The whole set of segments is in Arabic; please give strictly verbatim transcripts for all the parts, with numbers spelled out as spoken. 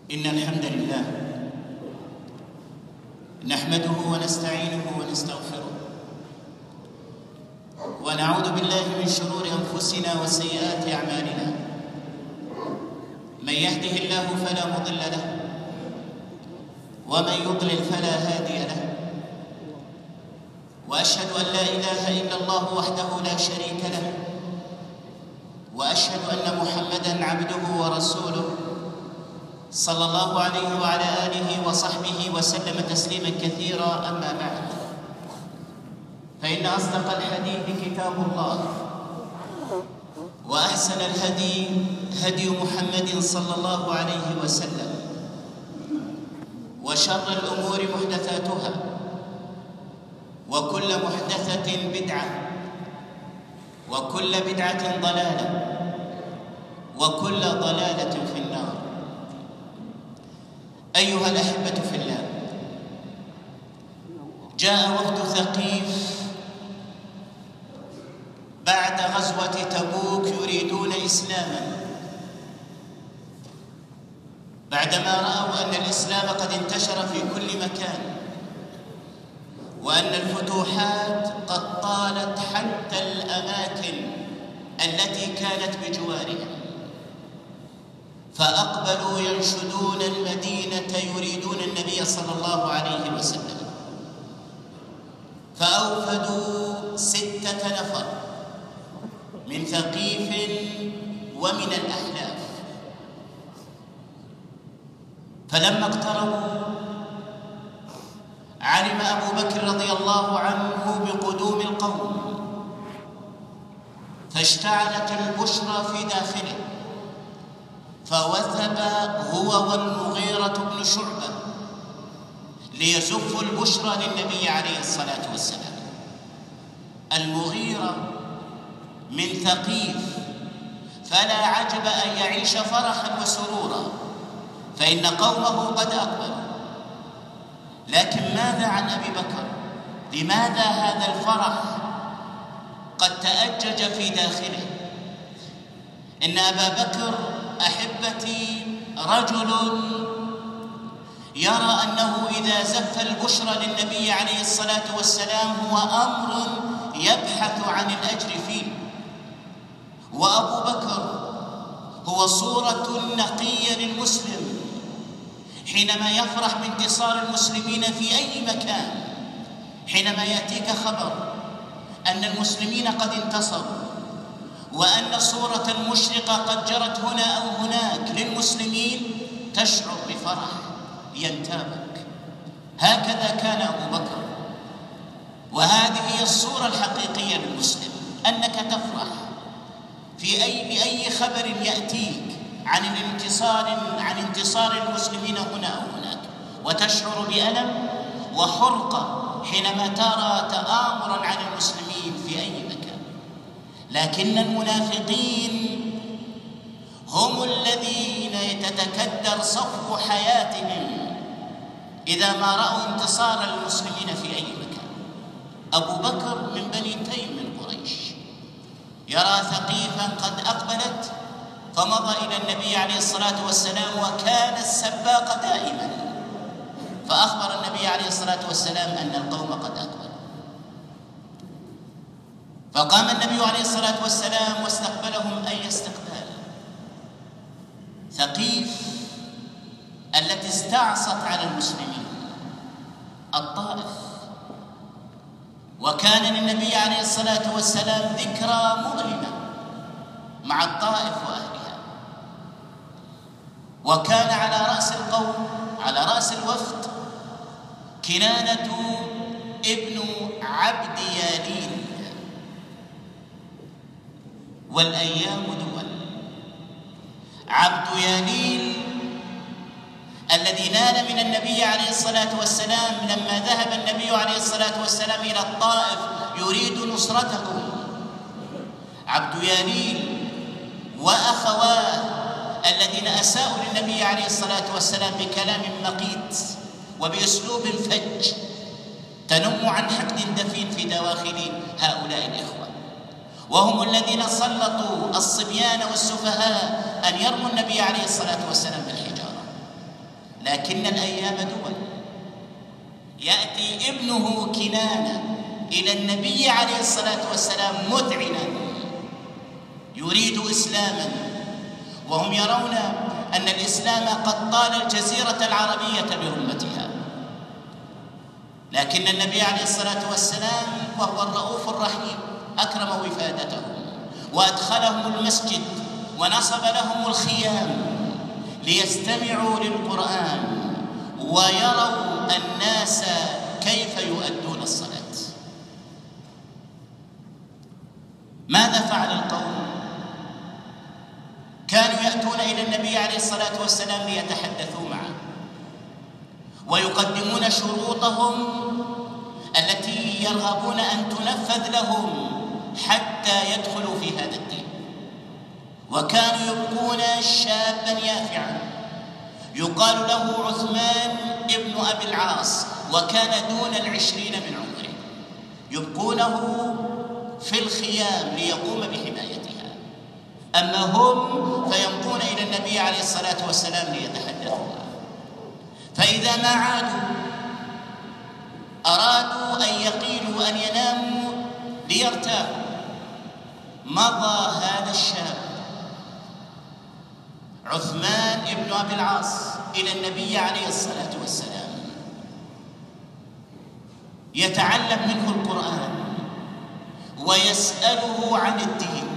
إن الحمد لله نحمده ونستعينه ونستغفره ونعوذ بالله من شرور أنفسنا وسيئات أعمالنا. من يهده الله فلا مضل له ومن يضلل فلا هادي له، وأشهد أن لا إله إلا الله وحده لا شريك له، وأشهد أن محمدًا عبده ورسوله صلى الله عليه وعلى آله وصحبه وسلم تسليماً كثيراً. أما بعد، فإن أصدق الحديث كتاب الله، وأحسن الهدي هدي محمد صلى الله عليه وسلم، وشر الأمور محدثاتها، وكل محدثة بدعة، وكل بدعة ضلالة، وكل ضلالة في النار. أيها الأحبة في الله، جاء وفد ثقيف بعد غزوة تبوك يريدون إسلاماً، بعدما رأوا أن الإسلام قد انتشر في كل مكان، وأن الفتوحات قد طالت حتى الأماكن التي كانت بجوارها، فأقبلوا ينشدون المدينة يريدون النبي صلى الله عليه وسلم. فأوفدوا ستة نفر من ثقيف ومن الأحلاف، فلما اقتربوا علم أبو بكر رضي الله عنه بقدوم القوم، فاشتعلت البشرى في داخله، فوثب هو والمغيرة بن شعبة ليزفوا البشرى للنبي عليه الصلاة والسلام. المغيرة من ثقيف، فلا عجب أن يعيش فرحا وسرورا، فإن قومه قد أقبلوا. لكن ماذا عن أبي بكر؟ لماذا هذا الفرح قد تأجج في داخله؟ إن أبا بكر أحبتي رجل يرى أنه إذا زف البشرى للنبي عليه الصلاة والسلام هو أمر يبحث عن الأجر فيه، وأبو بكر هو صورة نقية للمسلم حينما يفرح بانتصار المسلمين في أي مكان. حينما يأتيك خبر أن المسلمين قد انتصروا، وأن صورة مشرقة قد جرت هنا أو هناك للمسلمين، تشعر بفرح ينتابك. هكذا كان أبو بكر، وهذه هي الصورة الحقيقية للمسلم، أنك تفرح في أي بأي خبر يأتيك عن الانتصار عن انتصار المسلمين هنا أو هناك، وتشعر بألم وحرقة حينما ترى تآمراً على المسلمين في أي مكان. لكن المنافقين هم الذين تتكدر صفو حياتهم إذا ما رأوا انتصار المسلمين في أي مكان. أبو بكر من بني تيم من قريش، يرى ثقيفا قد أقبلت، فمضى إلى النبي عليه الصلاة والسلام، وكان السباق دائما، فأخبر النبي عليه الصلاة والسلام أن القوم قد أقبلوا. فقام النبي عليه الصلاة والسلام واستقبلهم أي استقبال. ثقيف التي استعصت على المسلمين، الطائف، وكان للنبي عليه الصلاة والسلام ذكرى مؤلمة مع الطائف وأهلها، وكان على رأس القوم على رأس الوفد كنانة ابن عبد يالين، والأيام دول. عبد يالين الذي نال من النبي عليه الصلاة والسلام لما ذهب النبي عليه الصلاة والسلام إلى الطائف يريد نصرته. عبد يالين وأخواه الذين أساءوا للنبي عليه الصلاة والسلام بكلام مقيت وبأسلوب فج تنم عن حقد دفين في دواخل هؤلاء الإخوة، وهم الذين سلطوا الصبيان والسفهاء أن يرموا النبي عليه الصلاة والسلام بالحجارة. لكن الأيام دول. يأتي ابنه كنانة إلى النبي عليه الصلاة والسلام مذعنا يريد إسلاما، وهم يرون أن الإسلام قد طال الجزيرة العربية برمتها، لكن النبي عليه الصلاة والسلام وهو الرؤوف الرحيم أكرم وفادتهم وأدخلهم المسجد ونصب لهم الخيام ليستمعوا للقرآن ويروا الناس كيف يؤدون الصلاة. ماذا فعل القوم؟ كانوا يأتون إلى النبي عليه الصلاة والسلام ليتحدثوا معه ويقدمون شروطهم التي يرغبون أن تنفذ لهم حتى يدخلوا في هذا الدين. وكانوا يبقون شابا يافعا يقال له عثمان ابن أبي العاص، وكان دون العشرين من عمره، يبقونه في الخيام ليقوم بحمايتها، أما هم فيمضون إلى النبي عليه الصلاة والسلام ليتحدثوا. فإذا ما عادوا أرادوا أن يقيلوا أن يناموا ليرتاحوا. مضى هذا الشاب عثمان ابن أبي العاص إلى النبي عليه الصلاة والسلام يتعلم منه القرآن ويسأله عن الدين،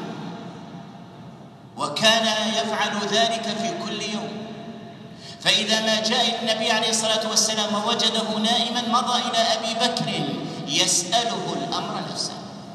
وكان يفعل ذلك في كل يوم. فإذا ما جاء إلى النبي عليه الصلاة والسلام ووجده نائما مضى إلى أبي بكر يسأله الأمر نفسه.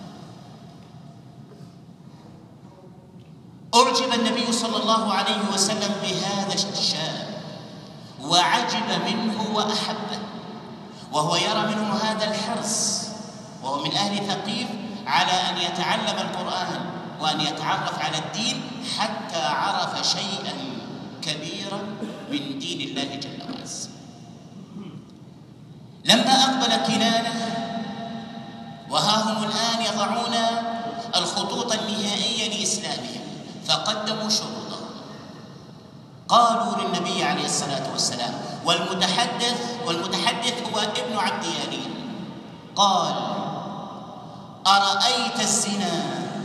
أعجب النبي صلى الله عليه وسلم بهذا الشاب وعجب منه وأحبه، وهو يرى منه هذا الحرص، وهو من أهل ثقيف، على أن يتعلم القرآن وأن يتعرف على الدين حتى عرف شيئا كبيرا من دين الله جل وعلا. لما أقبل كنانة وها هم الآن يضعون الخطوط النهائية لإسلامهم، فقدموا شروطهم. قالوا للنبي عليه الصلاة والسلام، والمتحدث والمتحدث هو ابن عبد يالين، قال: أرأيت الزنا؟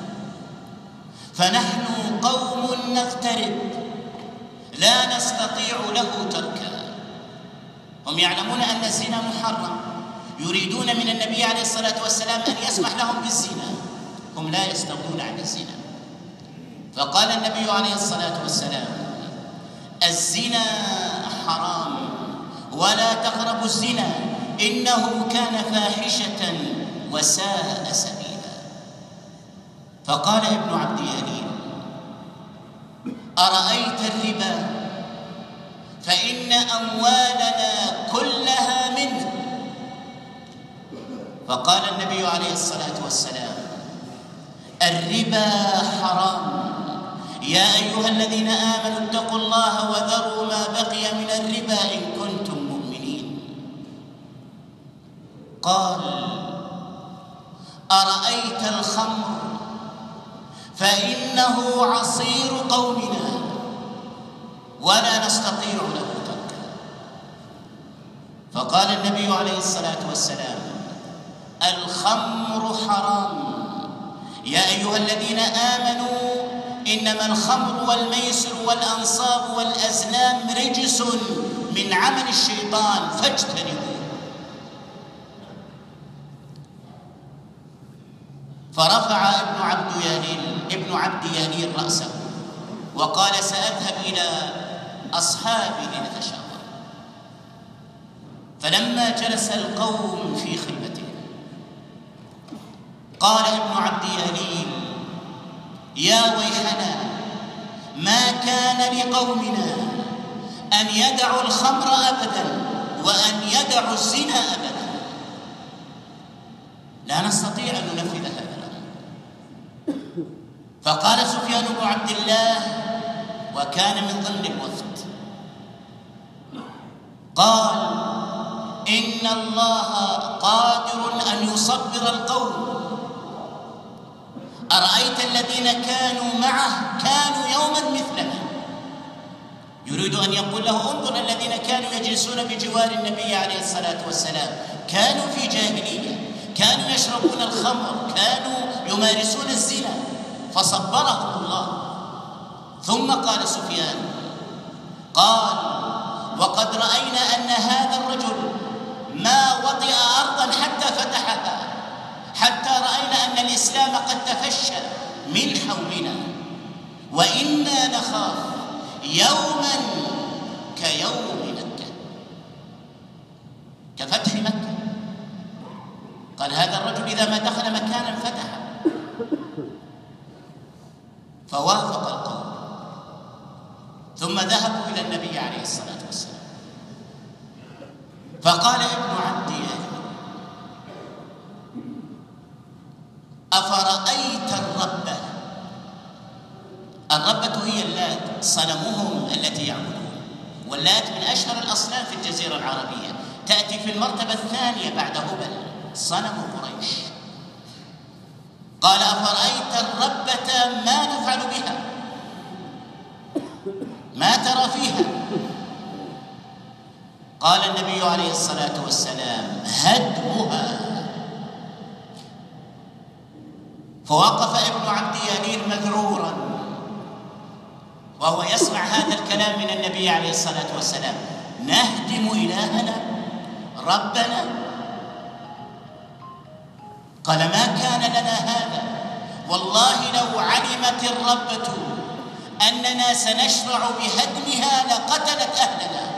فنحن قوم نغترب لا نستطيع له تركا. هم يعلمون أن الزنا محرم، يريدون من النبي عليه الصلاة والسلام أن يسمح لهم بالزنا، هم لا يستغنون عن الزنا. فقال النبي عليه الصلاة والسلام: الزنا حرام ولا تقربوا الزنا إنه كان فاحشة وساء سبيلا. فقال ابن عبد يالين: أرأيت الربا؟ فإن أموالنا كلها منه. فقال النبي عليه الصلاة والسلام: الربا حرام، يا أيها الذين آمنوا اتقوا الله وذروا ما بقي من الربا إن كنتم مؤمنين. قال: أرأيت الخمر؟ فإنه عصير قومنا ولا نستطيع له تركا. فقال النبي عليه الصلاة والسلام: الخمر حرام، يا أيها الذين آمنوا إنما الخمر والميسر والأنصاب والأزلام رجس من عمل الشيطان فاجتنبوه. فرفع ابن عبد يالين ابن عبد يالين رأسه وقال: سأذهب إلى أصحابي لنتشاور. فلما جلس القوم في خلوته قال ابن عبد يالين: يا ويحنا، ما كان لقومنا أن يدعوا الخمر أبدا وأن يدعوا الزنا أبدا، لا نستطيع أن ننفذ هذا الأمر. فقال سفيان بن عبد الله، وكان من ضمن الوفد، قال: إن الله قادر أن يصبر القوم. أرأيت الذين كانوا معه كانوا يوما مثلنا. يريد أن يقول له: انظر الذين كانوا يجلسون يجلسون بجوار النبي عليه الصلاة والسلام كانوا في جاهلية، كانوا يشربون الخمر، كانوا يمارسون الزنا، فصبرهم الله. ثم قال سفيان قال: وقد رأينا أن هذا الرجل ما وطئ أرضا حتى فتحها، حتى رأينا أن الإسلام قد تفشى من حولنا، وإنا نخاف يوما كيوم مكة، كفتح مكة. قال: هذا الرجل إذا ما دخل مكانا فتح. فوافق القوم، ثم ذهبوا إلى النبي عليه الصلاة والسلام، فقال ابن عبد يالي: أفرأيت الربة؟ الربة هي اللات، صنمهم التي يعبدون، واللات من أشهر الأصنام في الجزيرة العربية، تأتي في المرتبة الثانية بعد هبل، صنم قريش. قال: أفرأيت الربة ما نفعل بها؟ ما ترى فيها؟ قال النبي عليه الصلاة والسلام: هدمها. فوقف ابن عبد ياليل مذعورا وهو يسمع هذا الكلام من النبي عليه الصلاة والسلام: نهدم إلهنا ربنا؟ قال: ما كان لنا هذا، والله لو علمت الربة أننا سنشرع بهدمها لقتلت أهلنا.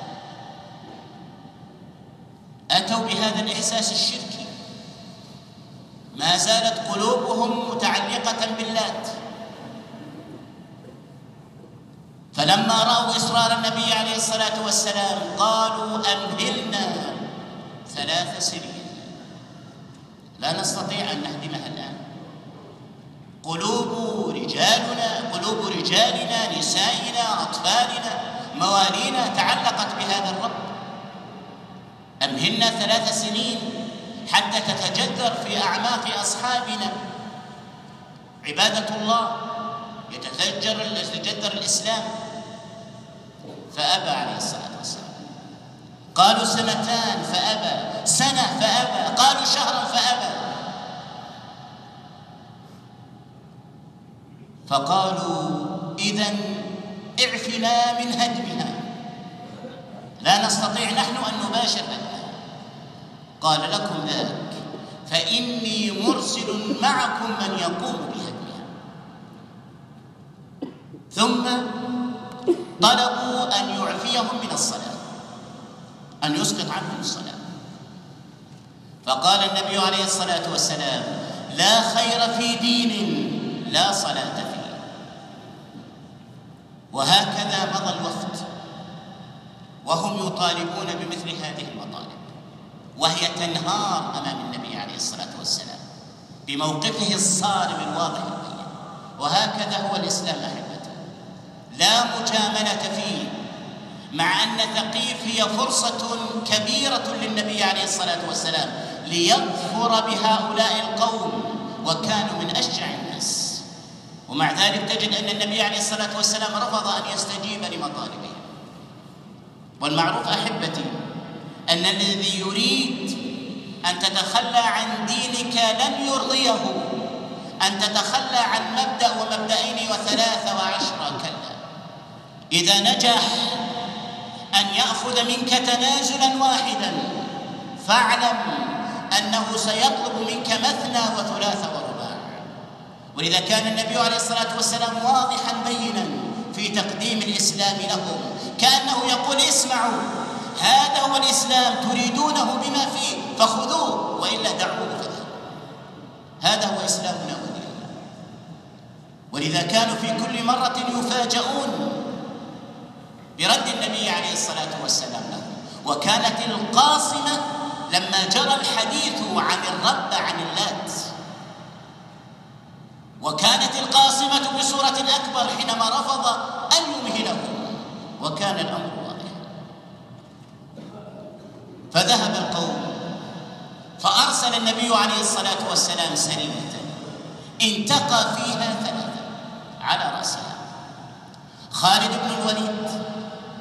أتوا بهذا الإحساس الشركي، ما زالت قلوبهم متعلقة باللات. فلما رأوا إصرار النبي عليه الصلاة والسلام قالوا: أمهلنا ثلاث سنين، لا نستطيع أن نهدمها الآن. قلوب رجالنا قلوب رجالنا نسائنا أطفالنا موالينا تعلقت بهذا الرب. أمهلنا ثلاث سنين حتى تتجذر في أعماق أصحابنا عبادة الله، يتفجر يتجذر الإسلام. فأبى عليه الصلاة والسلام. قالوا: سنتان، فأبى. سنة، فأبى. قالوا: شهرا، فأبى. فقالوا: إذن اعفنا من هدمها، لا نستطيع نحن أن نباشر هدمها. قال: لكم ذاك، فإني مرسل معكم من يقوم بهدمها. ثم طلبوا أن يعفيهم من الصلاة، أن يسقط عنهم الصلاة. فقال النبي عليه الصلاة والسلام: لا خير في دين لا صلاة فيه. وهكذا مضى الوفد وهم يطالبون بمثل هذه المطالب، وهي تنهار أمام النبي عليه الصلاة والسلام بموقفه الصارم الواضح البين. وهكذا هو الإسلام أحبتي، لا مجاملة فيه، مع أن ثقيف هي فرصة كبيرة للنبي عليه الصلاة والسلام ليظفر بهؤلاء القوم، وكانوا من أشجع الناس، ومع ذلك تجد أن النبي عليه الصلاة والسلام رفض أن يستجيب لمطالبهم. والمعروف أحبتي أن الذي يريد أن تتخلى عن دينك لن يرضيه أن تتخلى عن مبدأ ومبدأين وثلاثة وعشرة، كلا. إذا نجح أن يأخذ منك تنازلا واحدا فاعلم أنه سيطلب منك مثنى وثلاثة ورباع. ولذا كان النبي عليه الصلاة والسلام واضحا بينا في تقديم الإسلام لهم، كأنه يقول: اسمعوا، هذا هو الإسلام، تريدونه بما فيه فخذوه، وإلا دعوه فذهب. هذا هو إسلامنا وديننا. ولذا كانوا في كل مرة يفاجؤون برد النبي عليه الصلاة والسلام لهم. وكانت القاصمة لما جرى الحديث عن الرب عن اللات، وكانت القاصمة بصورة أكبر حينما رفض أن يمهلهم، وكان الأمر واضحا. فذهب القوم، فأرسل النبي عليه الصلاة والسلام سرية انتقى فيها ثلاثة على رأسها: خالد بن الوليد،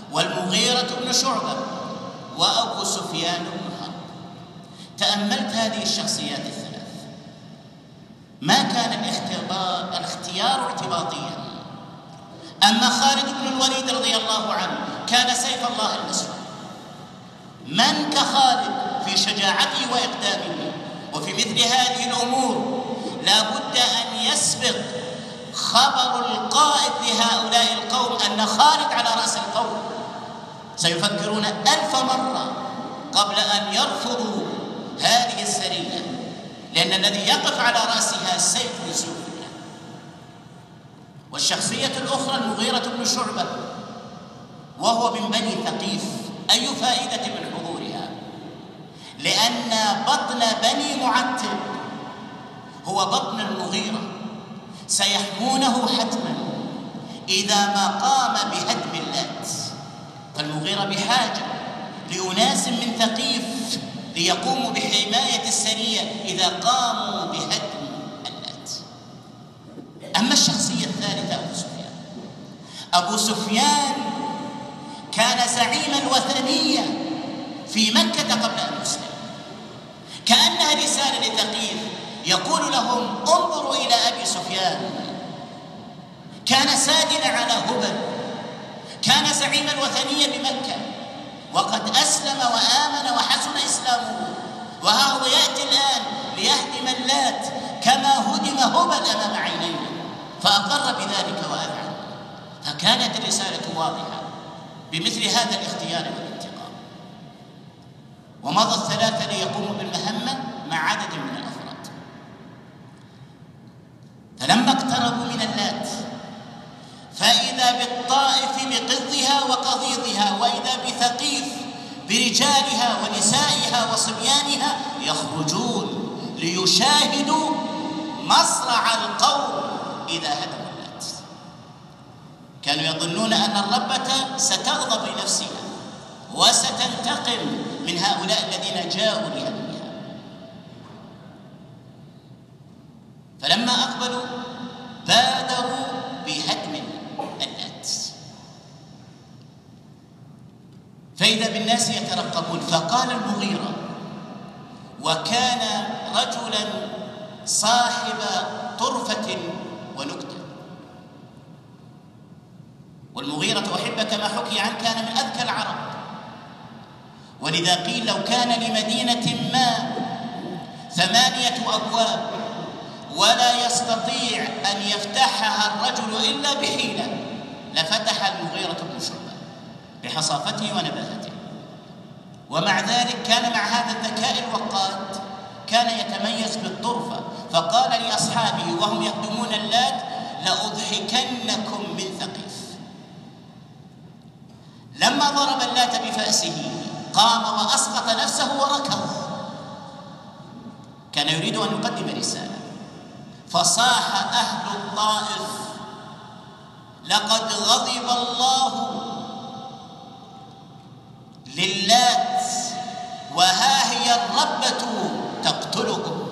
والمغيرة بن شعبة وأبو سفيان بن حرب. تأملت هذه الشخصيات الثلاث، ما كان الاختبار الاختيار اعتباطيا. أما خالد بن الوليد رضي الله عنه كان سيف الله المسلول. من كخالد في شجاعته وإقدامه؟ وفي مثل هذه الأمور لا بد أن يسبق خبر القائد لهؤلاء القوم أن خالد على رأس القوم. سيفكرون ألف مرة قبل أن يرفضوا هذه السرية، لأن الذي يقف على رأسها سيف من سيوف الله. والشخصية الأخرى المغيرة بن شعبة، وهو من بني ثقيف. أي فائدة من حضورها؟ لأن بطن بني معتب هو بطن المغيرة، سيحمونه حتما إذا ما قام بهدم اللات. فالمغيرة بحاجة لأناس من ثقيف ليقوموا بحماية السرية إذا قاموا بهدم اللات. أما الشخصية الثالثة أبو سفيان. أبو سفيان كان زعيم الوثنية في مكة قبل أن يسلم، كأنها رسالة لثقيف يقول لهم انظروا إلى أبي سفيان. كان سادنا على هبل، كان زعيم الوثنية بمكة، وقد أسلم وآمن وحسن إسلامه، وها هو يأتي الآن ليهدم اللات كما هدم هبل أمام عينيه، فأقر بذلك وأذعن. فكانت الرسالة واضحة بمثل هذا الاختيار والانتقام. ومضى الثلاثة ليقوموا بالمهمة مع عدد من الأفراد. فلما اقتربوا من اللات فإذا بالطائف بقضها وقضيضها، وإذا بثقيف برجالها ونسائها وصبيانها يخرجون ليشاهدوا مصرع القوم إذا هدموا اللات. كانوا يظنون أن الربة ستغضب لنفسها وستنتقم من هؤلاء الذين جاءوا لهدمها. فلما أقبلوا بادروا بهدم اللات، فإذا بالناس يترقبون. فقال المغيرة، وكان رجلا صاحب طرفة ونكتة، والمغيرة أحب كما حكي عنه كان من أذكى العرب، ولذا قيل لو كان لمدينة ما ثمانية أبواب ولا يستطيع أن يفتحها الرجل إلا بحيلة لفتح المغيرة بن شعبة بحصافته ونباهته. ومع ذلك كان مع هذا الذكاء الوقاد كان يتميز بالطرفة، فقال لأصحابه وهم يهدمون اللات لأضحكنكم من ثقيف. لما ضرب اللات بفأسه قام وأسقط نفسه وركض، كان يريد أن يقدم رسالة. فصاح أهل الطائف لقد غضب الله للات وها هي الربة تقتلكم.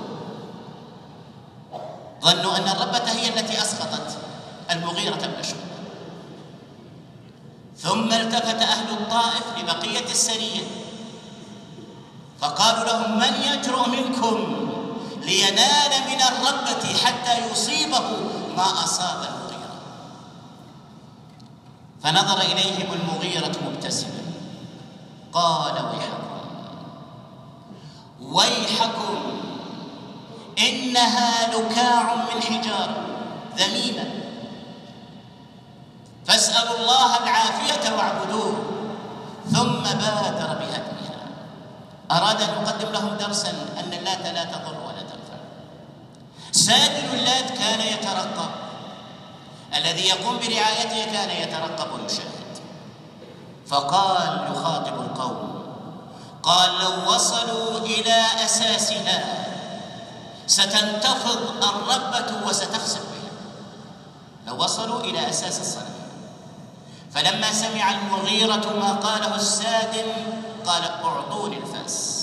ظنوا أن الربة هي التي أسقطت المغيرة بن شعبة. ثم التفت أهل الطائف لبقية السرية فقالوا لهم من يجرؤ منكم لينال من الربة حتى يصيبه ما أصاب المغيرة؟ فنظر إليهم المغيرة مبتسما قال ويحكم ويحكم إنها لكاع من حجارة ذميمة، فاسألوا الله العافية واعبدوه. ثم بادر بهدمها. أراد أن يقدم لهم درسا أن اللات لا تضر ولا تنفع. سادن اللات كان يترقب، الذي يقوم برعايته كان يترقب ويشاهد. فقال يخاطب القوم قال لو وصلوا إلى أساسها ستنتفض الربة وستخسف بها. لو وصلوا إلى أساس الصنم. فلما سمع المغيرة ما قاله السادن قال اعطوني الفاس،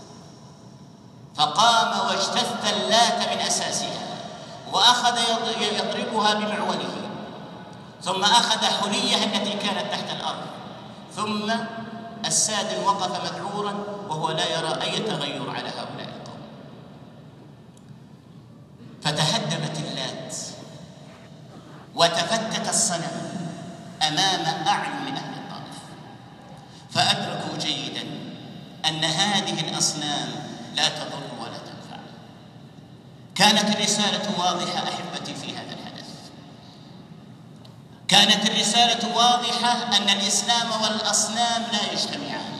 فقام واجتث اللات من أساسها وأخذ يضربها بمعوله، ثم أخذ حليها التي كانت تحت الأرض ثم السادن وقف مذعورا وهو لا يرى أي تغير على هؤلاء القوم. فتهدمت اللات وتفتت الصنم أمام أعين أهل الطائف، فأدركوا جيدا أن هذه الأصنام لا تضر ولا تنفع. كانت الرسالة واضحة أحبتي في هذا الحدث، كانت الرسالة واضحة أن الإسلام والأصنام لا يجتمعان.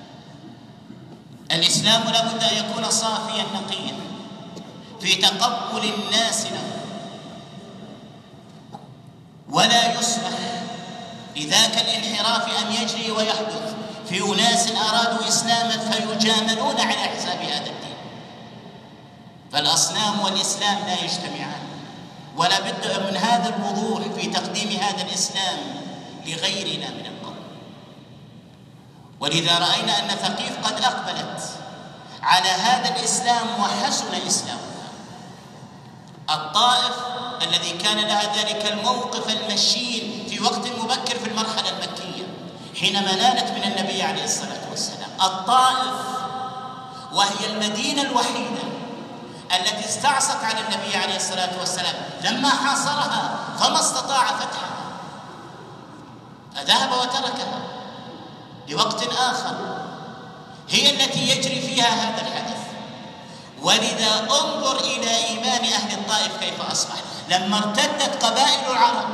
الإسلام لابد أن يكون صافيا نقيا في تقبل الناس له، ولا يسمح لذاك الانحراف أن يجري ويحدث في أناس أرادوا إسلاما فيجاملون على حساب هذا الدين. فالأصنام والإسلام لا يجتمعان، ولا بد من هذا الوضوح في تقديم هذا الإسلام لغيرنا من القوم. ولذا رأينا أن ثقيف قد أقبلت على هذا الإسلام وحسن إسلامها. الطائف الذي كان لها ذلك الموقف المشين في وقت مبكر في المرحلة المكية حينما نالت من النبي عليه الصلاة والسلام. الطائف وهي المدينة الوحيدة التي استعصت على النبي عليه الصلاة والسلام لما حاصرها فما استطاع فتحها، فذهب وتركها لوقت آخر، هي التي يجري فيها هذا الحدث. ولذا انظر إلى إيمان أهل الطائف كيف أصبح لما ارتدت قبائل العرب.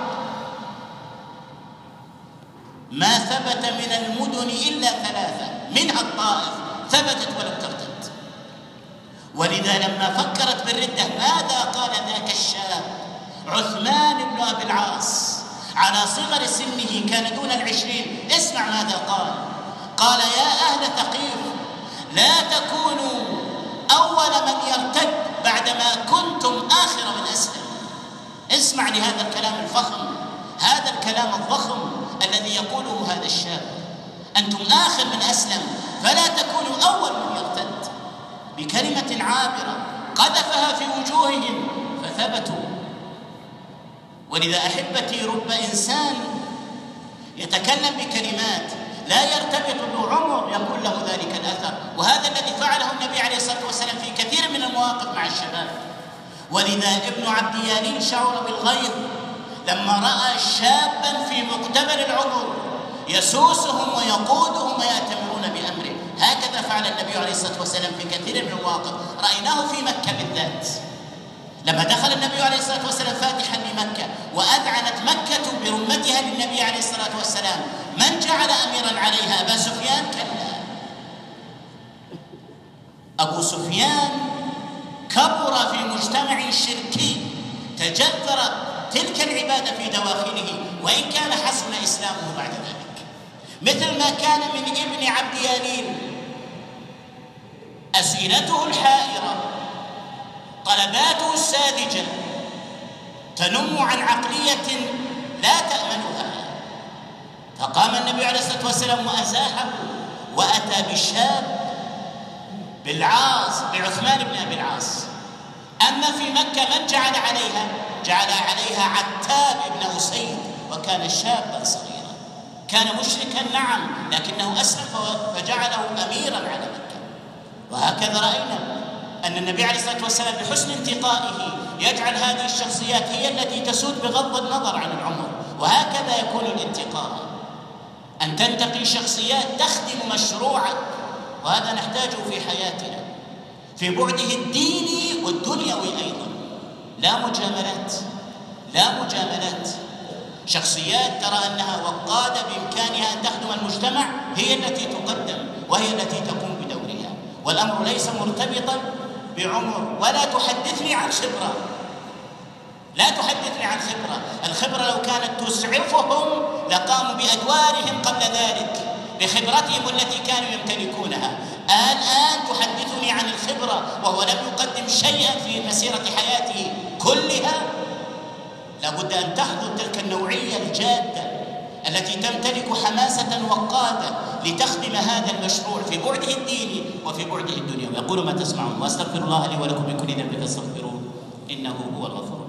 ما ثبت من المدن إلا ثلاثة منها الطائف ثبتت ولم ترتد. ولذا لما فكرت بالردة ماذا قال ذاك الشاب عثمان بن أبي العاص على صغر سنه كان دون العشرين؟ اسمع ماذا قال. قال يا أهل ثقيف لا تكونوا أول من يرتد بعدما كنتم آخر من أسلم. اسمع لهذا الكلام الفخم، هذا الكلام الضخم الذي يقوله هذا الشاب. أنتم آخر من أسلم فلا تكونوا أول من يرتد، بكلمة عابرة قذفها في وجوههم فثبتوا. ولذا أحبتي رب إنسان يتكلم بكلمات لا يرتبط بعمر يكون له ذلك الأثر، وهذا الذي فعله النبي عليه الصلاة والسلام في كثير من المواقف مع الشباب. ولذا ابن عبد يالين شعر بالغيظ لما رأى شابا في مقتبل العمر يسوسهم ويقودهم ويأتمرون بأمره. هكذا فعل النبي عليه الصلاة والسلام في كثير من المواقف، رأيناه في مكة بالذات لما دخل النبي عليه الصلاة والسلام فاتحا لمكة وأذعنت مكة برمتها للنبي عليه الصلاة والسلام، من جعل أميرا عليها؟ أبا سفيان؟ كلا، أبو سفيان كبر في مجتمع شركي، تجذرت تلك العبادة في دواخله وإن كان حسن إسلامه بعد ذلك، مثل ما كان من ابن عبد يالين أسئلته الحائرة، طلباته الساذجة تنم عن عقلية لا تأمنها. فقام النبي عليه الصلاة والسلام وأزاحه وأتى بالشاب بالعاص بعثمان بن أبي العاص. أما في مكة من جعل عليها؟ جعل عليها عتاب بن أسيد، وكان شابا صغيرا، كان مشركا نعم لكنه أسلم فجعله أميرا على مكة. وهكذا رأينا أن النبي عليه الصلاة والسلام بحسن انتقائه يجعل هذه الشخصيات هي التي تسود بغض النظر عن العمر. وهكذا يكون الانتقاء، أن تنتقي شخصيات تخدم مشروعك، وهذا نحتاجه في حياتنا في بعده الديني والدنيوي أيضا. لا مجاملات، لا مجاملات. شخصيات ترى أنها وقادة بإمكانها أن تخدم المجتمع هي التي تقدم وهي التي تقوم بدورها، والأمر ليس مرتبطا بعمر. ولا تحدثني عن خبرة، لا تحدثني عن خبرة. الخبرة لو كانت تسعفهم لقاموا بأدوارهم قبل ذلك بخبرتهم التي كانوا يمتلكونها. الآن تحدثني عن الخبرة وهو لم يقدم شيئا في مسيرة حياته كلها. لابد أن تحضر تلك النوعية الجادة التي تمتلك حماسة وقادة لتخدم هذا المشروع في بعده الديني وفي بعده الدنيوي. يقول ما تسمعون، واستغفر الله لي ولكم من كل ذنب فاستغفروه إنه هو الغفور.